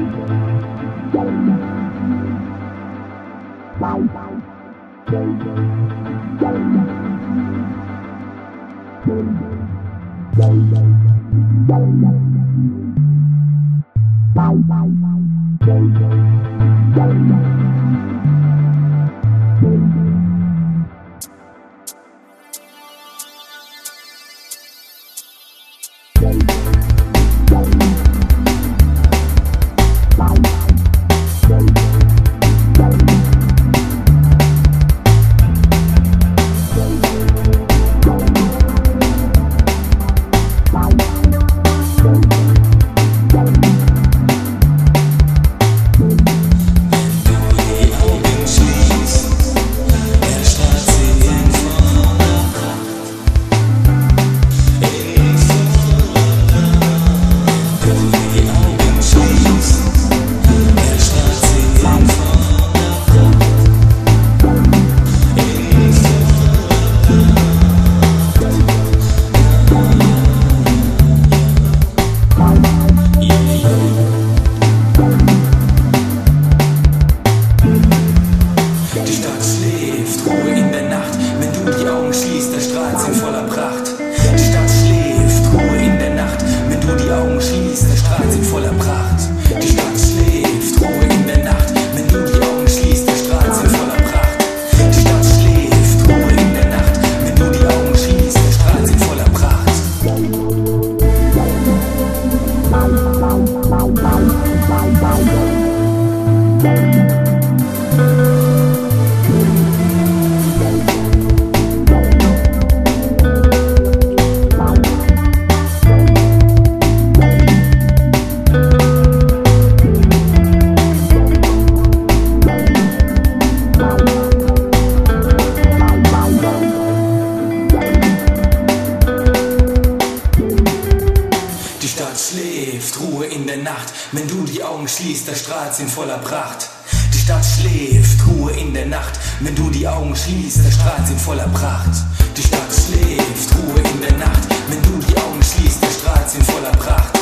Wenn du die Augen schließt, da strahlt sie in voller Pracht. Die Stadt schläft, Ruhe in der Nacht. Wenn du die Augen schließt, da strahlt sie in voller Pracht. Die Stadt schläft, Ruhe in der Nacht. Wenn du die Augen schließt, da strahlt sie in voller Pracht.